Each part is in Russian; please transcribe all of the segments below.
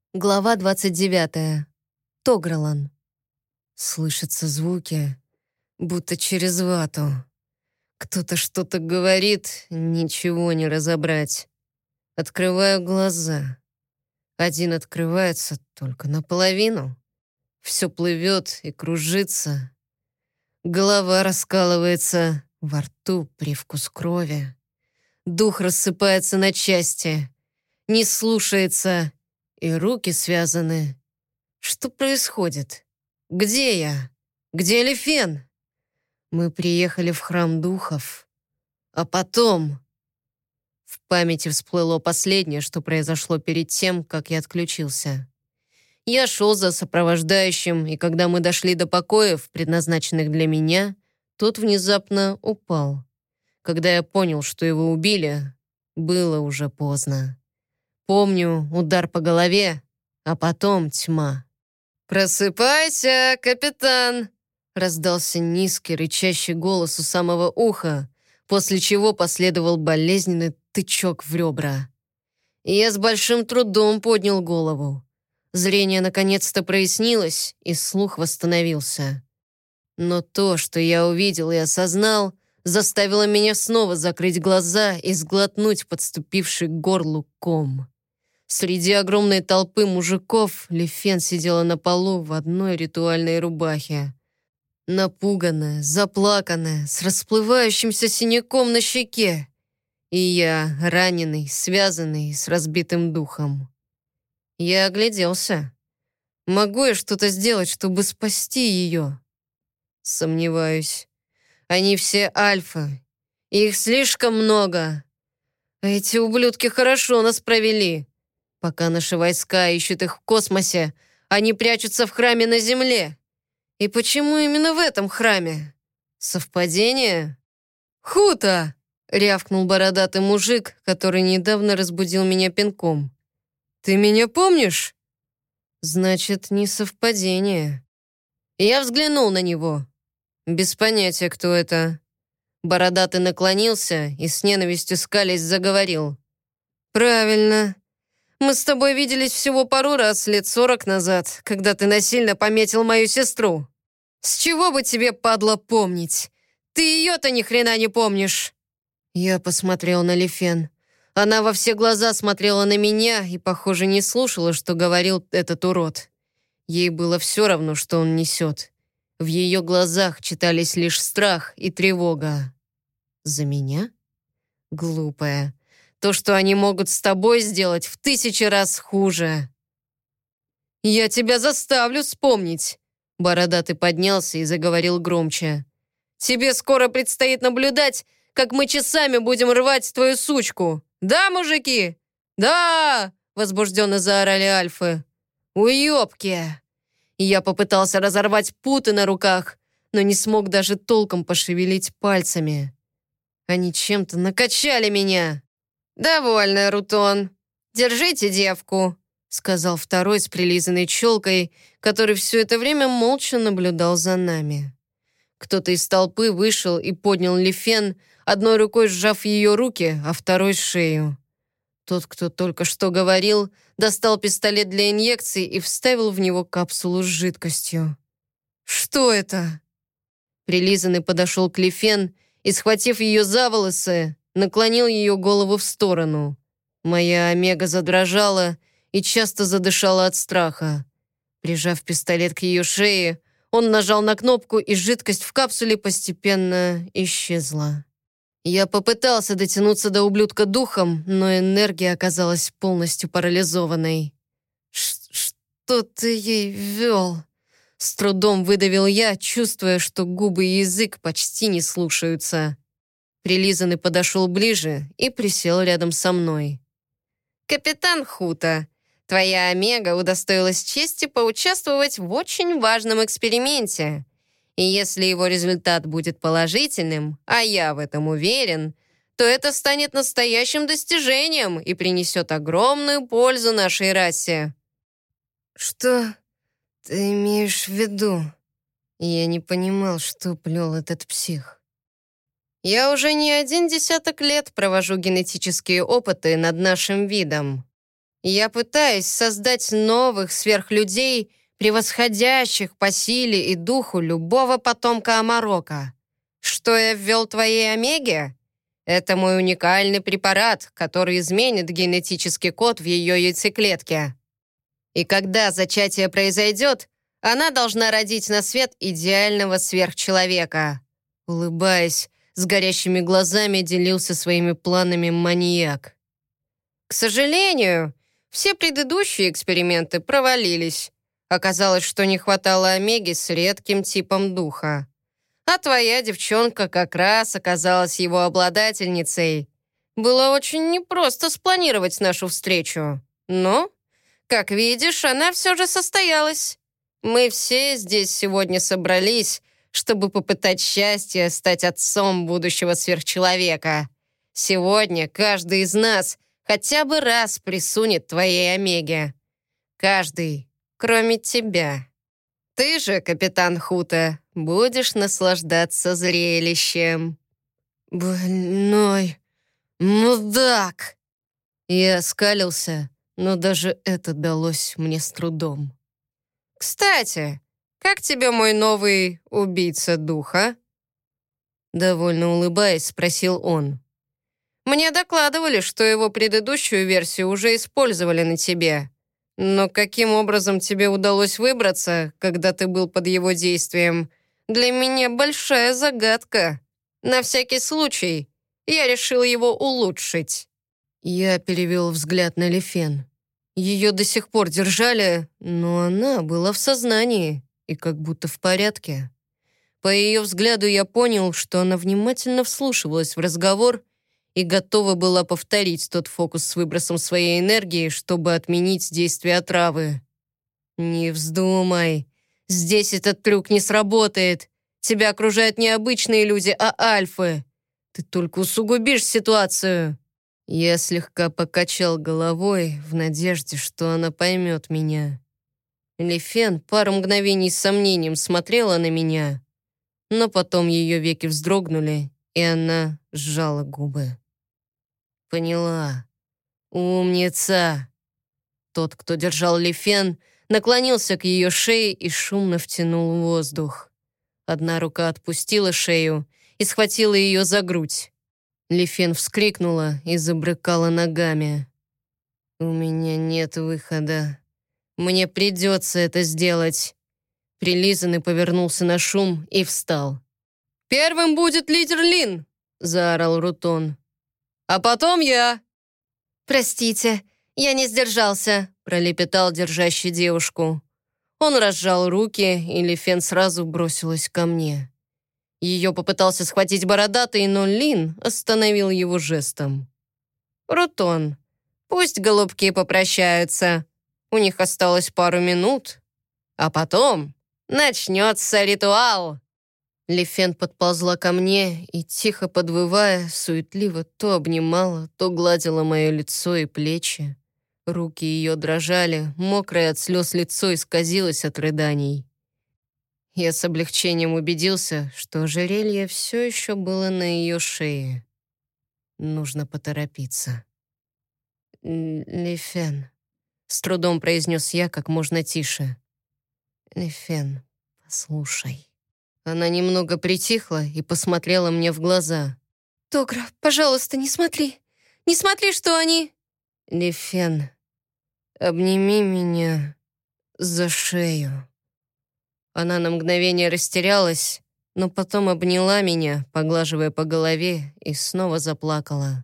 Глава 29. Тогралан. Слышатся звуки, будто через вату. Кто-то что-то говорит, ничего не разобрать. Открываю глаза. Один открывается только наполовину. Все плывет и кружится. Голова раскалывается, во рту привкус крови. Дух рассыпается на части, не слушается, и руки связаны. Что происходит? Где я? Где Лифен? Мы приехали в храм духов. А потом... В памяти всплыло последнее, что произошло перед тем, как я отключился. Я шел за сопровождающим, и когда мы дошли до покоев, предназначенных для меня, тот внезапно упал. Когда я понял, что его убили, было уже поздно. Помню удар по голове, а потом тьма. «Просыпайся, капитан!» Раздался низкий, рычащий голос у самого уха, после чего последовал болезненный тычок в ребра. И я с большим трудом поднял голову. Зрение наконец-то прояснилось, и слух восстановился. Но то, что я увидел и осознал, заставило меня снова закрыть глаза и сглотнуть подступивший к горлу ком. Среди огромной толпы мужиков Лифен сидела на полу в одной ритуальной рубахе. Напуганная, заплаканная, с расплывающимся синяком на щеке. И я, раненый, связанный, с разбитым духом. Я огляделся. Могу я что-то сделать, чтобы спасти ее? Сомневаюсь. Они все альфа. Их слишком много. А эти ублюдки хорошо нас провели. Пока наши войска ищут их в космосе, они прячутся в храме на Земле. И почему именно в этом храме? Совпадение? «Хута!» — рявкнул бородатый мужик, который недавно разбудил меня пинком. «Ты меня помнишь?» «Значит, не совпадение». Я взглянул на него. Без понятия, кто это. Бородатый наклонился и с ненавистью скалясь заговорил. «Правильно. Мы с тобой виделись всего пару раз лет 40 назад, когда ты насильно пометил мою сестру. С чего бы тебе, падла, помнить? Ты ее-то ни хрена не помнишь!» Я посмотрел на Лифен. Она во все глаза смотрела на меня и, похоже, не слушала, что говорил этот урод. Ей было все равно, что он несет. В ее глазах читались лишь страх и тревога. За меня? Глупая. То, что они могут с тобой сделать, в 1000 раз хуже. «Я тебя заставлю вспомнить!» Бородатый поднялся и заговорил громче. «Тебе скоро предстоит наблюдать, как мы часами будем рвать твою сучку. Да, мужики?» «Да!» — возбужденно заорали альфы. «Уёбки!» Я попытался разорвать путы на руках, но не смог даже толком пошевелить пальцами. Они чем-то накачали меня. «Довольно, Рутон. Держите девку», — сказал второй с прилизанной челкой, который все это время молча наблюдал за нами. Кто-то из толпы вышел и поднял Лифен, одной рукой сжав ее руки, а второй — шею. Тот, кто только что говорил, достал пистолет для инъекций и вставил в него капсулу с жидкостью. «Что это?» Прилизанный подошел к Лифен и, схватив ее за волосы, наклонил ее голову в сторону. Моя омега задрожала и часто задышала от страха. Прижав пистолет к ее шее, он нажал на кнопку, и жидкость в капсуле постепенно исчезла. Я попытался дотянуться до ублюдка духом, но энергия оказалась полностью парализованной. «Что ты ей ввел?» С трудом выдавил я, чувствуя, что губы и язык почти не слушаются. Прилизанный подошел ближе и присел рядом со мной. «Капитан Хута, твоя омега удостоилась чести поучаствовать в очень важном эксперименте. И если его результат будет положительным, а я в этом уверен, то это станет настоящим достижением и принесет огромную пользу нашей расе». «Что ты имеешь в виду?» Я не понимал, что плел этот псих. «Я уже не 1 десяток лет провожу генетические опыты над нашим видом. Я пытаюсь создать новых сверхлюдей, превосходящих по силе и духу любого потомка Амарока. Что я ввел твоей Омеге? Это мой уникальный препарат, который изменит генетический код в ее яйцеклетке. И когда зачатие произойдет, она должна родить на свет идеального сверхчеловека. Улыбаясь, с горящими глазами делился своими планами маньяк. К сожалению, все предыдущие эксперименты провалились. Оказалось, что не хватало омеги с редким типом духа. А твоя девчонка как раз оказалась его обладательницей. Было очень непросто спланировать нашу встречу. Но, как видишь, она все же состоялась. Мы все здесь сегодня собрались, чтобы попытать счастье стать отцом будущего сверхчеловека. Сегодня каждый из нас хотя бы раз присунет твоей омеге. Каждый, кроме тебя. Ты же, капитан Хута, будешь наслаждаться зрелищем. Больной мудак! Я оскалился, но даже это далось мне с трудом. Кстати, как тебе мой новый убийца духа? Довольно улыбаясь, спросил он. Мне докладывали, что его предыдущую версию уже использовали на тебе. Но каким образом тебе удалось выбраться, когда ты был под его действием, для меня большая загадка. На всякий случай я решил его улучшить. Я перевел взгляд на Лифен. Ее до сих пор держали, но она была в сознании и как будто в порядке. По ее взгляду я понял, что она внимательно вслушивалась в разговор и готова была повторить тот фокус с выбросом своей энергии, чтобы отменить действие отравы. «Не вздумай. Здесь этот трюк не сработает. Тебя окружают не обычные люди, а альфы. Ты только усугубишь ситуацию». Я слегка покачал головой в надежде, что она поймет меня. Лифен пару мгновений с сомнением смотрела на меня, но потом ее веки вздрогнули, и она сжала губы. «Поняла. Умница!» Тот, кто держал Лифен, наклонился к ее шее и шумно втянул воздух. Одна рука отпустила шею и схватила ее за грудь. Лифен вскрикнула и забрыкала ногами. «У меня нет выхода. Мне придется это сделать». Прилизанный повернулся на шум и встал. «Первым будет лидер Лин!» — заорал Рутон. «А потом я!» «Простите, я не сдержался», — пролепетал держащий девушку. Он разжал руки, и Лифен сразу бросилась ко мне. Ее попытался схватить бородатый, но Лин остановил его жестом. «Рутон, пусть голубки попрощаются. У них осталось пару минут. А потом начнется ритуал». Лифен подползла ко мне и, тихо подвывая, суетливо то обнимала, то гладила мое лицо и плечи. Руки ее дрожали, мокрое от слез лицо исказилось от рыданий. Я с облегчением убедился, что ожерелье все еще было на ее шее. Нужно поторопиться. «Лифен», — с трудом произнес я как можно тише. «Лифен, послушай». Она немного притихла и посмотрела мне в глаза. «Тогра, пожалуйста, не смотри. Не смотри, что они...» «Лифен, обними меня за шею». Она на мгновение растерялась, но потом обняла меня, поглаживая по голове, и снова заплакала.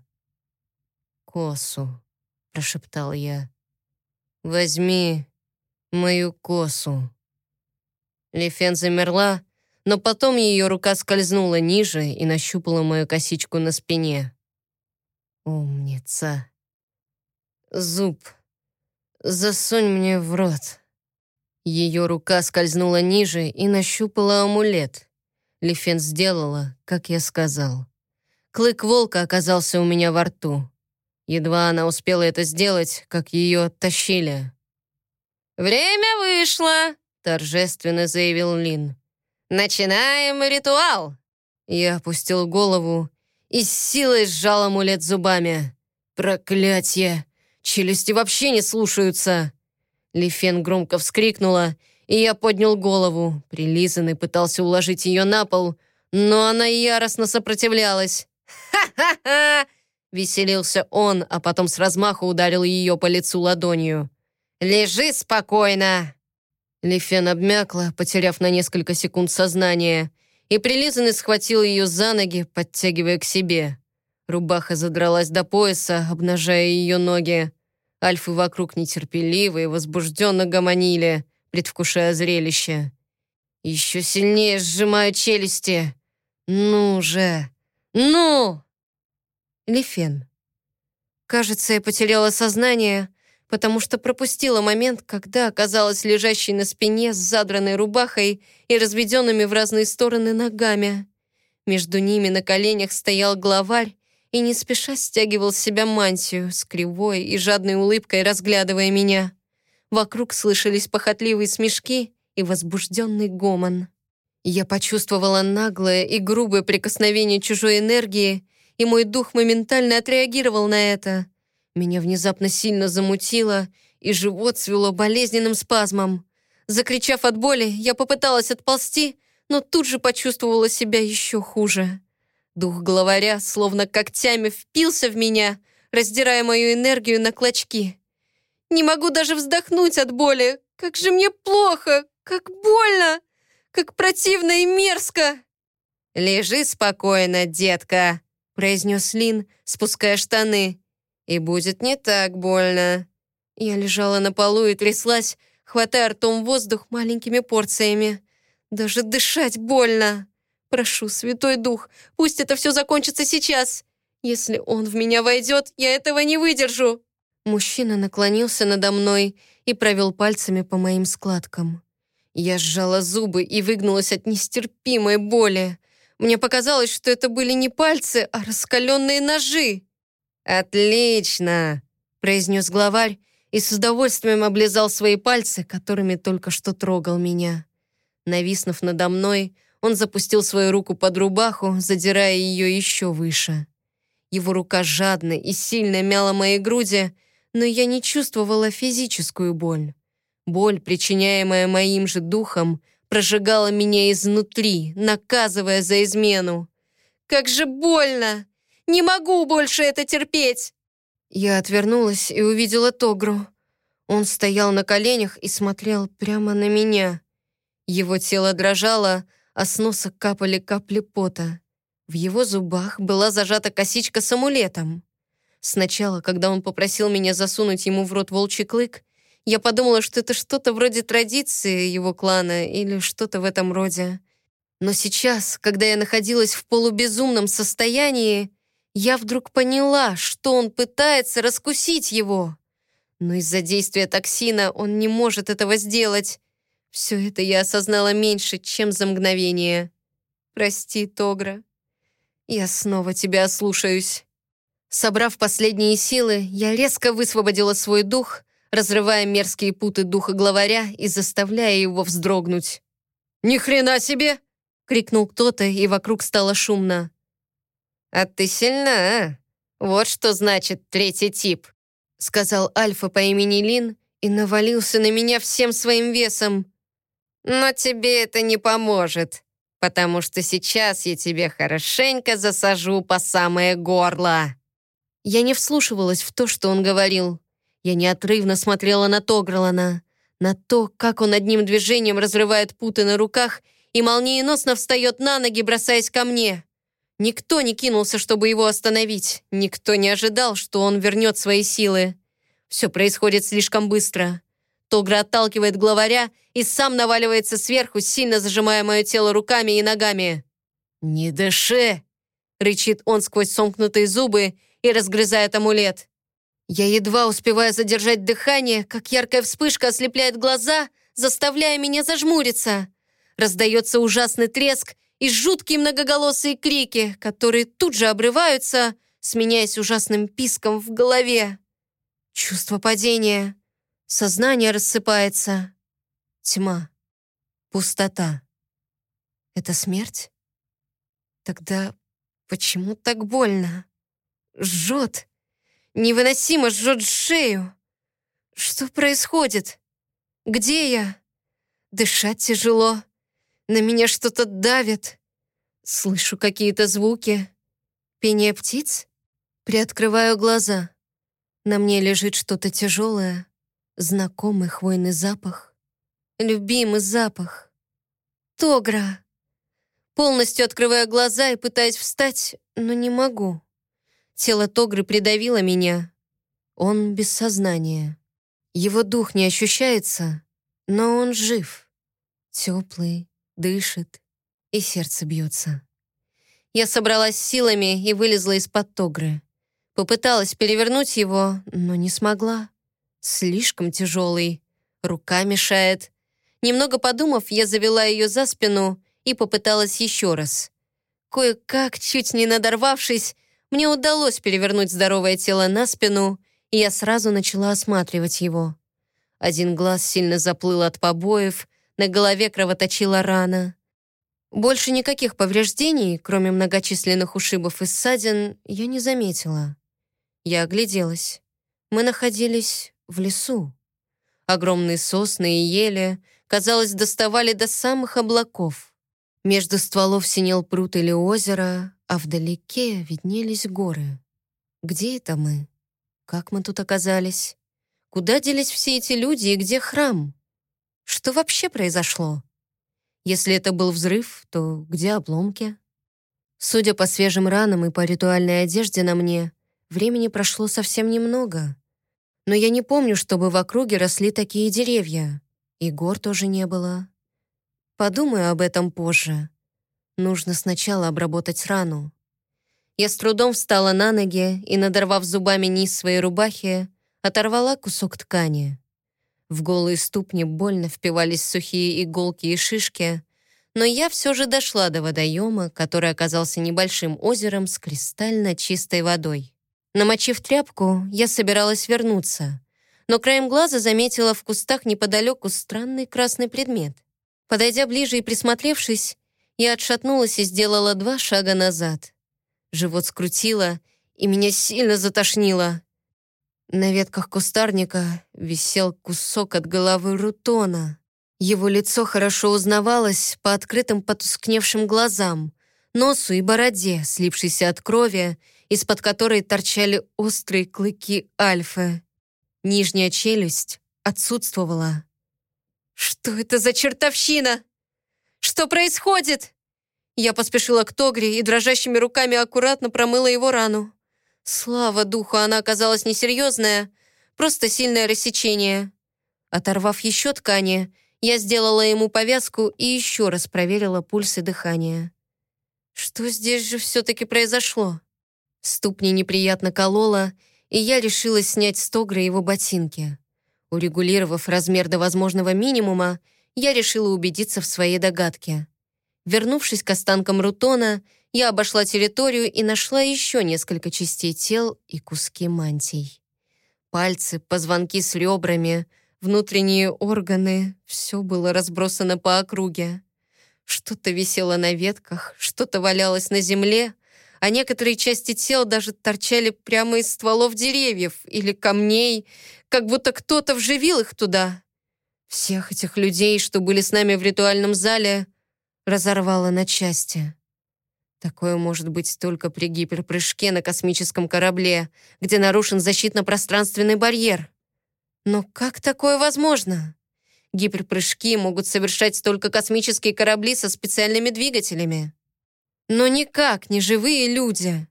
«Косу», — прошептал я. «Возьми мою косу». Лифен замерла, но потом ее рука скользнула ниже и нащупала мою косичку на спине. «Умница. Зуб, засунь мне в рот». Ее рука скользнула ниже и нащупала амулет. Лифен сделала, как я сказал. Клык волка оказался у меня во рту. Едва она успела это сделать, как ее оттащили. «Время вышло», — торжественно заявил Лин. «Начинаем ритуал!» Я опустил голову и с силой сжал амулет зубами. «Проклятье! Челюсти вообще не слушаются!» Лифен громко вскрикнула, и я поднял голову. Прилизанный пытался уложить ее на пол, но она яростно сопротивлялась. «Ха-ха-ха!» — веселился он, а потом с размаху ударил ее по лицу ладонью. «Лежи спокойно!» Лифен обмякла, потеряв на несколько секунд сознание, и прилизанный схватил ее за ноги, подтягивая к себе. Рубаха задралась до пояса, обнажая ее ноги. Альфы вокруг нетерпеливо и возбужденно гомонили, предвкушая зрелище. Еще сильнее сжимаю челюсти. «Ну же! Ну!» Лифен. Кажется, я потеряла сознание, потому что пропустила момент, когда оказалась лежащей на спине с задранной рубахой и разведенными в разные стороны ногами. Между ними на коленях стоял главарь и не спеша стягивал с себя мантию, с кривой и жадной улыбкой разглядывая меня. Вокруг слышались похотливые смешки и возбужденный гомон. Я почувствовала наглое и грубое прикосновение чужой энергии, и мой дух моментально отреагировал на это. Меня внезапно сильно замутило, и живот свело болезненным спазмом. Закричав от боли, я попыталась отползти, но тут же почувствовала себя еще хуже. Дух главаря словно когтями впился в меня, раздирая мою энергию на клочки. Не могу даже вздохнуть от боли. Как же мне плохо, как больно, как противно и мерзко. «Лежи спокойно, детка», — произнес Лин, спуская штаны. «И будет не так больно». Я лежала на полу и тряслась, хватая ртом воздух маленькими порциями. Даже дышать больно. Прошу, Святой Дух, пусть это все закончится сейчас. Если он в меня войдет, я этого не выдержу». Мужчина наклонился надо мной и провел пальцами по моим складкам. Я сжала зубы и выгнулась от нестерпимой боли. Мне показалось, что это были не пальцы, а раскаленные ножи. «Отлично!» — произнес главарь и с удовольствием облизал свои пальцы, которыми только что трогал меня. Нависнув надо мной, он запустил свою руку под рубаху, задирая ее еще выше. Его рука жадно и сильно мяла мои груди, но я не чувствовала физическую боль. Боль, причиняемая моим же духом, прожигала меня изнутри, наказывая за измену. «Как же больно! Не могу больше это терпеть!» Я отвернулась и увидела Тогру. Он стоял на коленях и смотрел прямо на меня. Его тело дрожало, а с носа капали капли пота. В его зубах была зажата косичка с амулетом. Сначала, когда он попросил меня засунуть ему в рот волчий клык, я подумала, что это что-то вроде традиции его клана или что-то в этом роде. Но сейчас, когда я находилась в полубезумном состоянии, я вдруг поняла, что он пытается раскусить его. Но из-за действия токсина он не может этого сделать. Все это я осознала меньше, чем за мгновение. «Прости, Тогра. Я снова тебя ослушаюсь». Собрав последние силы, я резко высвободила свой дух, разрывая мерзкие путы духа главаря и заставляя его вздрогнуть. «Ни хрена себе!» — крикнул кто-то, и вокруг стало шумно. «А ты сильна, а? Вот что значит третий тип», — сказал Альфа по имени Лин и навалился на меня всем своим весом. «Но тебе это не поможет, потому что сейчас я тебе хорошенько засажу по самое горло». Я не вслушивалась в то, что он говорил. Я неотрывно смотрела на Тогралана, на то, как он одним движением разрывает путы на руках и молниеносно встает на ноги, бросаясь ко мне. Никто не кинулся, чтобы его остановить. Никто не ожидал, что он вернет свои силы. Все происходит слишком быстро. Тогра отталкивает главаря и сам наваливается сверху, сильно зажимая мое тело руками и ногами. «Не дыши!» — рычит он сквозь сомкнутые зубы и разгрызает амулет. Я едва успеваю задержать дыхание, как яркая вспышка ослепляет глаза, заставляя меня зажмуриться. Раздается ужасный треск и жуткие многоголосые крики, которые тут же обрываются, сменяясь ужасным писком в голове. Чувство падения. Сознание рассыпается. Тьма. Пустота. Это смерть? Тогда почему так больно? Жжет. Невыносимо жжет шею. Что происходит? Где я? Дышать тяжело. На меня что-то давит. Слышу какие-то звуки. Пение птиц? Приоткрываю глаза. На мне лежит что-то тяжелое. Знакомый хвойный запах. Любимый запах. Тогра. Полностью открываю глаза и пытаюсь встать, но не могу. Тело Тогры придавило меня. Он без сознания. Его дух не ощущается, но он жив. Теплый, дышит, и сердце бьется. Я собралась силами и вылезла из-под Тогры. Попыталась перевернуть его, но не смогла. Слишком тяжелый. Рука мешает. Немного подумав, я завела ее за спину и попыталась еще раз. Кое-как, чуть не надорвавшись, мне удалось перевернуть здоровое тело на спину, и я сразу начала осматривать его. Один глаз сильно заплыл от побоев, на голове кровоточила рана. Больше никаких повреждений, кроме многочисленных ушибов и ссадин, я не заметила. Я огляделась. Мы находились в лесу. Огромные сосны и ели, казалось, доставали до самых облаков. Между стволов синел пруд или озеро, а вдалеке виднелись горы. Где это мы? Как мы тут оказались? Куда делись все эти люди и где храм? Что вообще произошло? Если это был взрыв, то где обломки? Судя по свежим ранам и по ритуальной одежде на мне, времени прошло совсем немного. Но я не помню, чтобы в округе росли такие деревья. И гор тоже не было. Подумаю об этом позже. Нужно сначала обработать рану. Я с трудом встала на ноги и, надорвав зубами низ своей рубахи, оторвала кусок ткани. В голые ступни больно впивались сухие иголки и шишки, но я все же дошла до водоема, который оказался небольшим озером с кристально чистой водой. Намочив тряпку, я собиралась вернуться, но краем глаза заметила в кустах неподалеку странный красный предмет. Подойдя ближе и присмотревшись, я отшатнулась и сделала 2 шага назад. Живот скрутило, и меня сильно затошнило. На ветках кустарника висел кусок от головы Рутона. Его лицо хорошо узнавалось по открытым потускневшим глазам, носу и бороде, слипшейся от крови, из-под которой торчали острые клыки Альфы. Нижняя челюсть отсутствовала. «Что это за чертовщина? Что происходит?» Я поспешила к Тогре и дрожащими руками аккуратно промыла его рану. Слава духу, она оказалась несерьезная, просто сильное рассечение. Оторвав еще ткани, я сделала ему повязку и еще раз проверила пульс и дыхание. Что здесь же все-таки произошло? Ступни неприятно кололо, и я решилась снять с Тогры его ботинки. Урегулировав размер до возможного минимума, я решила убедиться в своей догадке. Вернувшись к останкам Рутона, я обошла территорию и нашла еще несколько частей тел и куски мантий. Пальцы, позвонки с ребрами, внутренние органы — все было разбросано по округе. Что-то висело на ветках, что-то валялось на земле, а некоторые части тел даже торчали прямо из стволов деревьев или камней, как будто кто-то вживил их туда. Всех этих людей, что были с нами в ритуальном зале, разорвало на части. Такое может быть только при гиперпрыжке на космическом корабле, где нарушен защитно-пространственный барьер. Но как такое возможно? Гиперпрыжки могут совершать только космические корабли со специальными двигателями. Но никак не живые люди.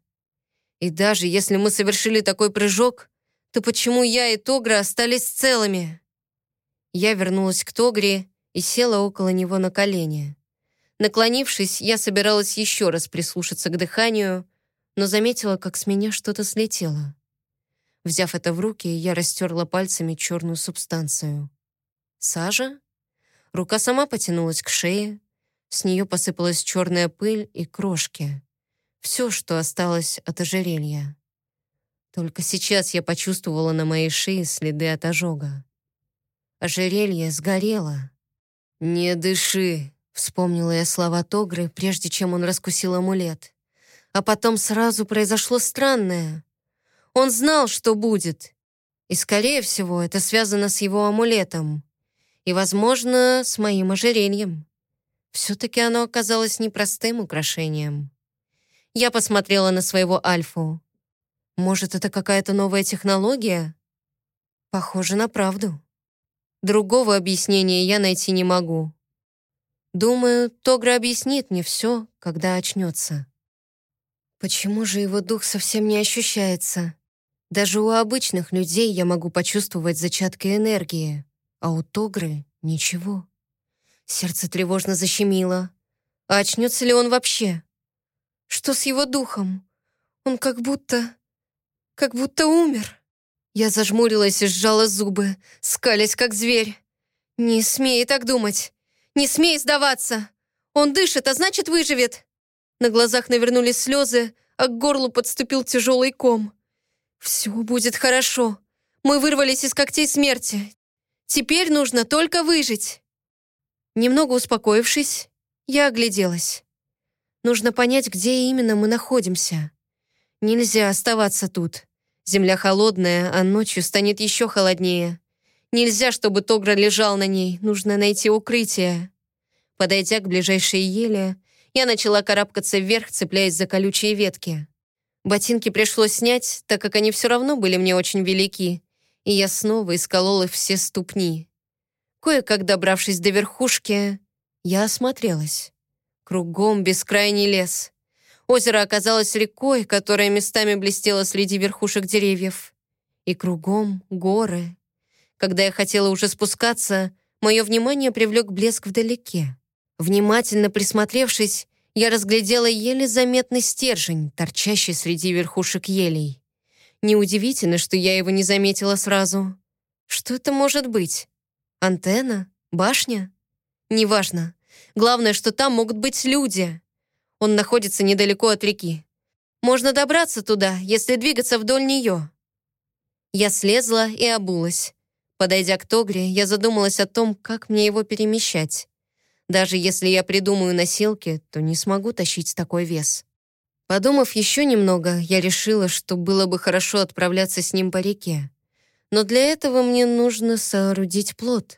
И даже если мы совершили такой прыжок, то почему я и Тогра остались целыми? Я вернулась к Тогре и села около него на колени. Наклонившись, я собиралась еще раз прислушаться к дыханию, но заметила, как с меня что-то слетело. Взяв это в руки, я растерла пальцами черную субстанцию. Сажа? Рука сама потянулась к шее. С нее посыпалась черная пыль и крошки. Все, что осталось от ожерелья. Только сейчас я почувствовала на моей шее следы от ожога. Ожерелье сгорело. «Не дыши», — вспомнила я слова Тогры, прежде чем он раскусил амулет. А потом сразу произошло странное. Он знал, что будет. И, скорее всего, это связано с его амулетом. И, возможно, с моим ожерельем. Все-таки оно оказалось непростым украшением. Я посмотрела на своего Альфу. Может, это какая-то новая технология? Похоже на правду. Другого объяснения я найти не могу. Думаю, Тогра объяснит мне все, когда очнется. Почему же его дух совсем не ощущается? Даже у обычных людей я могу почувствовать зачатки энергии, а у Тогры ничего. Сердце тревожно защемило. А очнется ли он вообще? Что с его духом? Он как будто умер. Я зажмурилась и сжала зубы, скалясь как зверь. «Не смей так думать! Не смей сдаваться! Он дышит, а значит, выживет!» На глазах навернулись слезы, а к горлу подступил тяжелый ком. «Все будет хорошо. Мы вырвались из когтей смерти. Теперь нужно только выжить». Немного успокоившись, я огляделась. Нужно понять, где именно мы находимся. Нельзя оставаться тут. Земля холодная, а ночью станет еще холоднее. Нельзя, чтобы Тогра лежал на ней. Нужно найти укрытие. Подойдя к ближайшей еле, я начала карабкаться вверх, цепляясь за колючие ветки. Ботинки пришлось снять, так как они все равно были мне очень велики, и я снова исколола все ступни. Кое-как добравшись до верхушки, я осмотрелась. Кругом бескрайний лес. Озеро оказалось рекой, которая местами блестела среди верхушек деревьев. И кругом горы. Когда я хотела уже спускаться, мое внимание привлек блеск вдалеке. Внимательно присмотревшись, я разглядела еле заметный стержень, торчащий среди верхушек елей. Неудивительно, что я его не заметила сразу. Что это может быть? Антенна? Башня? Неважно. Главное, что там могут быть люди. Он находится недалеко от реки. Можно добраться туда, если двигаться вдоль нее. Я слезла и обулась. Подойдя к Тогре, я задумалась о том, как мне его перемещать. Даже если я придумаю носилки, то не смогу тащить такой вес. Подумав еще немного, я решила, что было бы хорошо отправляться с ним по реке. Но для этого мне нужно соорудить плот.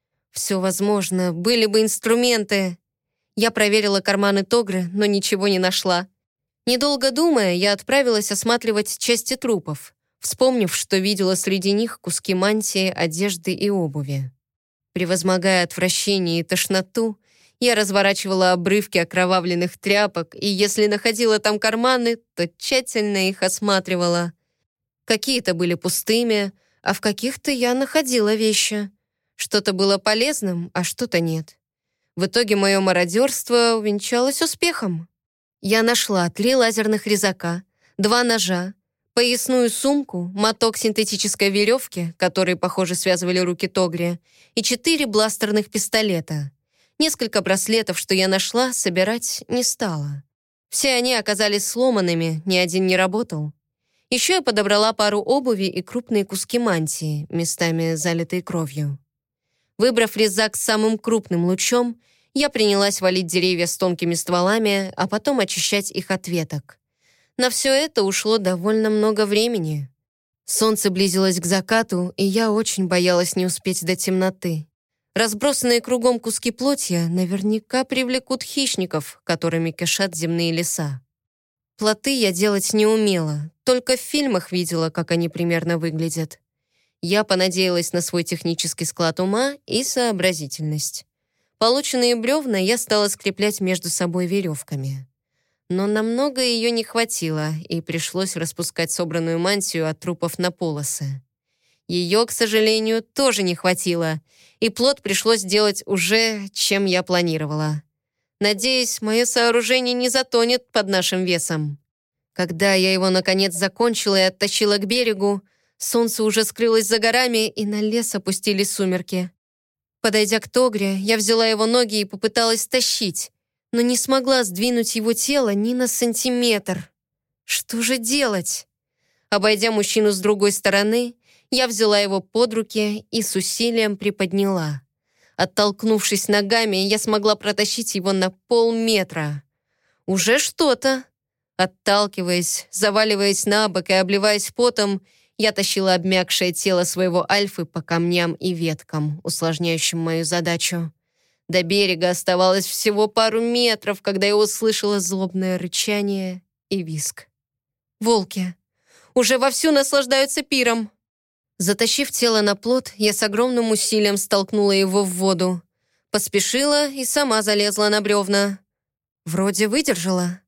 Все возможно, были бы инструменты. Я проверила карманы Тогры, но ничего не нашла. Недолго думая, я отправилась осматривать части трупов, вспомнив, что видела среди них куски мантии, одежды и обуви. Превозмогая отвращение и тошноту, я разворачивала обрывки окровавленных тряпок, и если находила там карманы, то тщательно их осматривала. Какие-то были пустыми, а в каких-то я находила вещи. Что-то было полезным, а что-то нет. В итоге мое мародерство увенчалось успехом. Я нашла 3 лазерных резака, 2 ножа, поясную сумку, моток синтетической веревки, которые, похоже, связывали руки Тогре, и 4 бластерных пистолета. Несколько браслетов, что я нашла, собирать не стала. Все они оказались сломанными, ни один не работал. Еще я подобрала пару обуви и крупные куски мантии, местами залитые кровью. Выбрав резак с самым крупным лучом, я принялась валить деревья с тонкими стволами, а потом очищать их от веток. На все это ушло довольно много времени. Солнце близилось к закату, и я очень боялась не успеть до темноты. Разбросанные кругом куски плотья наверняка привлекут хищников, которыми кишат земные леса. Плоты я делать не умела, только в фильмах видела, как они примерно выглядят. Я понадеялась на свой технический склад ума и сообразительность. Полученные бревна я стала скреплять между собой веревками. Но намного ее не хватило, и пришлось распускать собранную мантию от трупов на полосы. Ее, к сожалению, тоже не хватило, и плот пришлось делать уже, чем я планировала. Надеюсь, мое сооружение не затонет под нашим весом. Когда я его, наконец, закончила и оттащила к берегу, солнце уже скрылось за горами, и на лес опустились сумерки. Подойдя к Тогре, я взяла его ноги и попыталась тащить, но не смогла сдвинуть его тело ни на сантиметр. Что же делать? Обойдя мужчину с другой стороны, я взяла его под руки и с усилием приподняла. Оттолкнувшись ногами, я смогла протащить его на полметра. Уже что-то. Отталкиваясь, заваливаясь на бок и обливаясь потом, я тащила обмякшее тело своего Альфы по камням и веткам, усложняющим мою задачу. До берега оставалось всего пару метров, когда я услышала злобное рычание и визг. Волки уже вовсю наслаждаются пиром. Затащив тело на плот, я с огромным усилием столкнула его в воду. Поспешила и сама залезла на бревна. Вроде выдержала.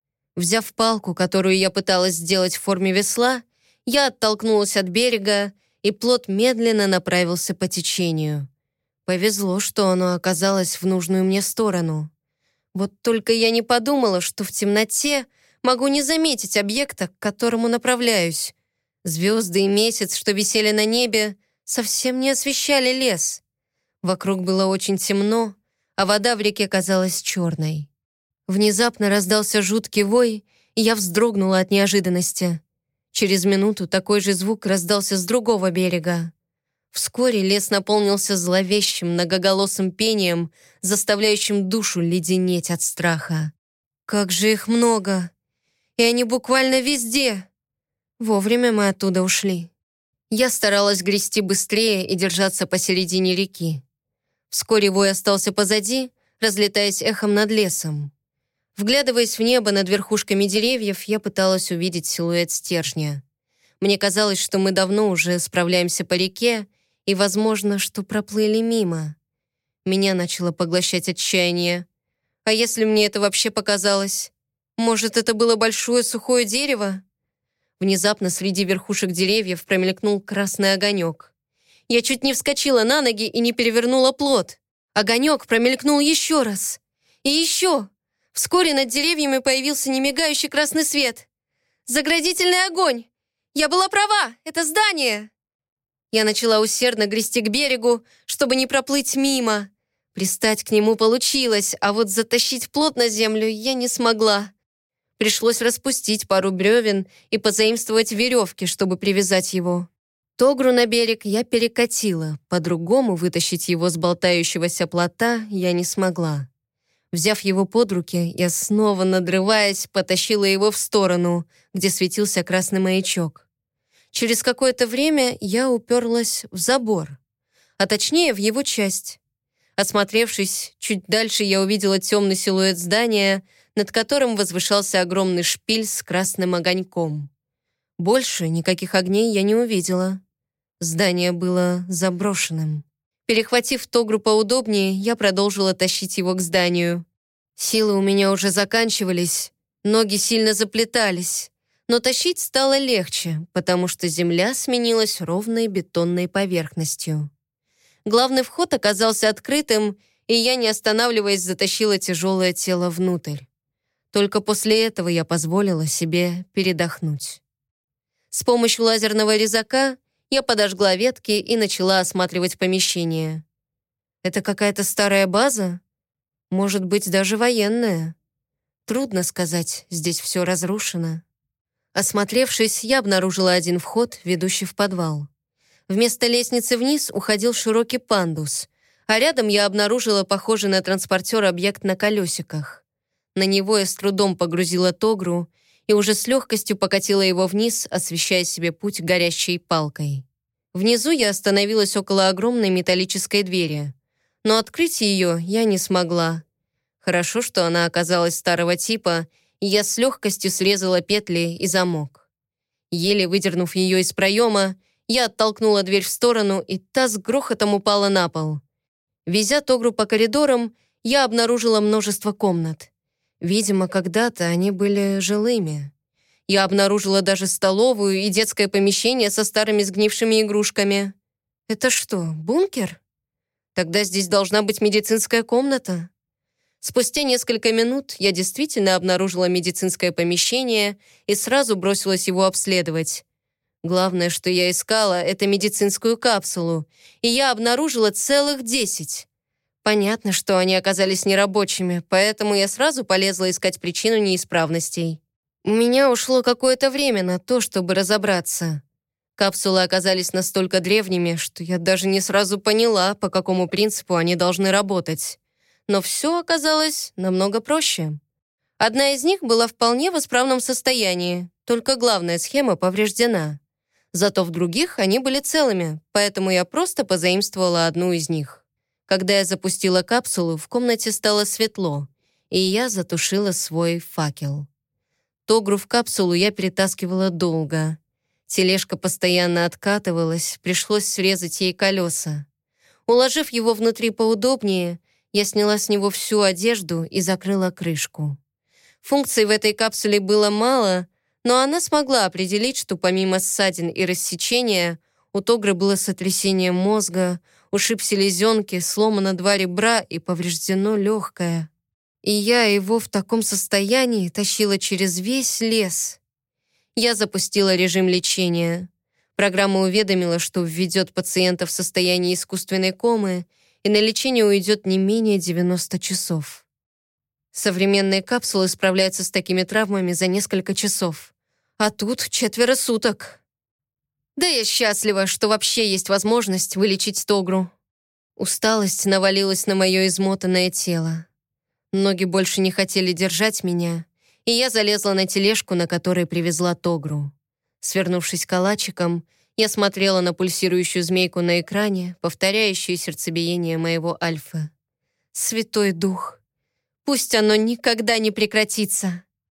Взяв палку, которую я пыталась сделать в форме весла, я оттолкнулась от берега, и плот медленно направился по течению. Повезло, что оно оказалось в нужную мне сторону. Вот только я не подумала, что в темноте могу не заметить объекта, к которому направляюсь. Звезды и месяц, что висели на небе, совсем не освещали лес. Вокруг было очень темно, а вода в реке казалась черной. Внезапно раздался жуткий вой, и я вздрогнула от неожиданности. Через минуту такой же звук раздался с другого берега. Вскоре лес наполнился зловещим, многоголосым пением, заставляющим душу леденеть от страха. Как же их много! И они буквально везде! Вовремя мы оттуда ушли. Я старалась грести быстрее и держаться посередине реки. Вскоре вой остался позади, разлетаясь эхом над лесом. Вглядываясь в небо над верхушками деревьев, я пыталась увидеть силуэт стержня. Мне казалось, что мы давно уже справляемся по реке, и, возможно, что проплыли мимо. Меня начало поглощать отчаяние. А если мне это вообще показалось? Может, это было большое сухое дерево? Внезапно среди верхушек деревьев промелькнул красный огонек. Я чуть не вскочила на ноги и не перевернула плот. Огонек промелькнул еще раз. И еще. Вскоре над деревьями появился немигающий красный свет. Заградительный огонь! Я была права! Это здание! Я начала усердно грести к берегу, чтобы не проплыть мимо. Пристать к нему получилось, а вот затащить плот на землю я не смогла. Пришлось распустить пару бревен и позаимствовать веревки, чтобы привязать его. Тогру на берег я перекатила, по-другому вытащить его с болтающегося плота я не смогла. Взяв его под руки, я снова, надрываясь, потащила его в сторону, где светился красный маячок. Через какое-то время я уперлась в забор, а точнее в его часть. Осмотревшись, чуть дальше я увидела темный силуэт здания, над которым возвышался огромный шпиль с красным огоньком. Больше никаких огней я не увидела. Здание было заброшенным. Перехватив Тогру поудобнее, я продолжила тащить его к зданию. Силы у меня уже заканчивались, ноги сильно заплетались, но тащить стало легче, потому что земля сменилась ровной бетонной поверхностью. Главный вход оказался открытым, и я, не останавливаясь, затащила тяжелое тело внутрь. Только после этого я позволила себе передохнуть. С помощью лазерного резака я подожгла ветки и начала осматривать помещение. Это какая-то старая база? Может быть, даже военная? Трудно сказать, здесь все разрушено. Осмотревшись, я обнаружила один вход, ведущий в подвал. Вместо лестницы вниз уходил широкий пандус, а рядом я обнаружила похожий на транспортер объект на колесиках. На него я с трудом погрузила Тогру и уже с легкостью покатила его вниз, освещая себе путь горящей палкой. Внизу я остановилась около огромной металлической двери, но открыть ее я не смогла. Хорошо, что она оказалась старого типа, и я с легкостью срезала петли и замок. Еле выдернув ее из проема, я оттолкнула дверь в сторону, и та с грохотом упала на пол. Везя Тогру по коридорам, я обнаружила множество комнат. Видимо, когда-то они были жилыми. Я обнаружила даже столовую и детское помещение со старыми сгнившими игрушками. Это что, бункер? Тогда здесь должна быть медицинская комната. Спустя несколько минут я действительно обнаружила медицинское помещение и сразу бросилась его обследовать. Главное, что я искала, это медицинскую капсулу, и я обнаружила целых 10. Понятно, что они оказались нерабочими, поэтому я сразу полезла искать причину неисправностей. У меня ушло какое-то время на то, чтобы разобраться. Капсулы оказались настолько древними, что я даже не сразу поняла, по какому принципу они должны работать. Но все оказалось намного проще. Одна из них была вполне в исправном состоянии, только главная схема повреждена. Зато в других они были целыми, поэтому я просто позаимствовала одну из них. Когда я запустила капсулу, в комнате стало светло, и я затушила свой факел. Тогру в капсулу я перетаскивала долго. Тележка постоянно откатывалась, пришлось срезать ей колеса. Уложив его внутри поудобнее, я сняла с него всю одежду и закрыла крышку. Функций в этой капсуле было мало, но она смогла определить, что помимо ссадин и рассечения у Тогры было сотрясение мозга, ушиб селезенки, сломано 2 ребра и повреждено легкое. И я его в таком состоянии тащила через весь лес. Я запустила режим лечения. Программа уведомила, что введет пациента в состояние искусственной комы, и на лечение уйдет не менее 90 часов. Современные капсулы справляются с такими травмами за несколько часов. А тут 4 суток. Да я счастлива, что вообще есть возможность вылечить Тогру. Усталость навалилась на мое измотанное тело. Ноги больше не хотели держать меня, и я залезла на тележку, на которой привезла Тогру. Свернувшись калачиком, я смотрела на пульсирующую змейку на экране, повторяющую сердцебиение моего Альфы. Святой Дух, пусть оно никогда не прекратится.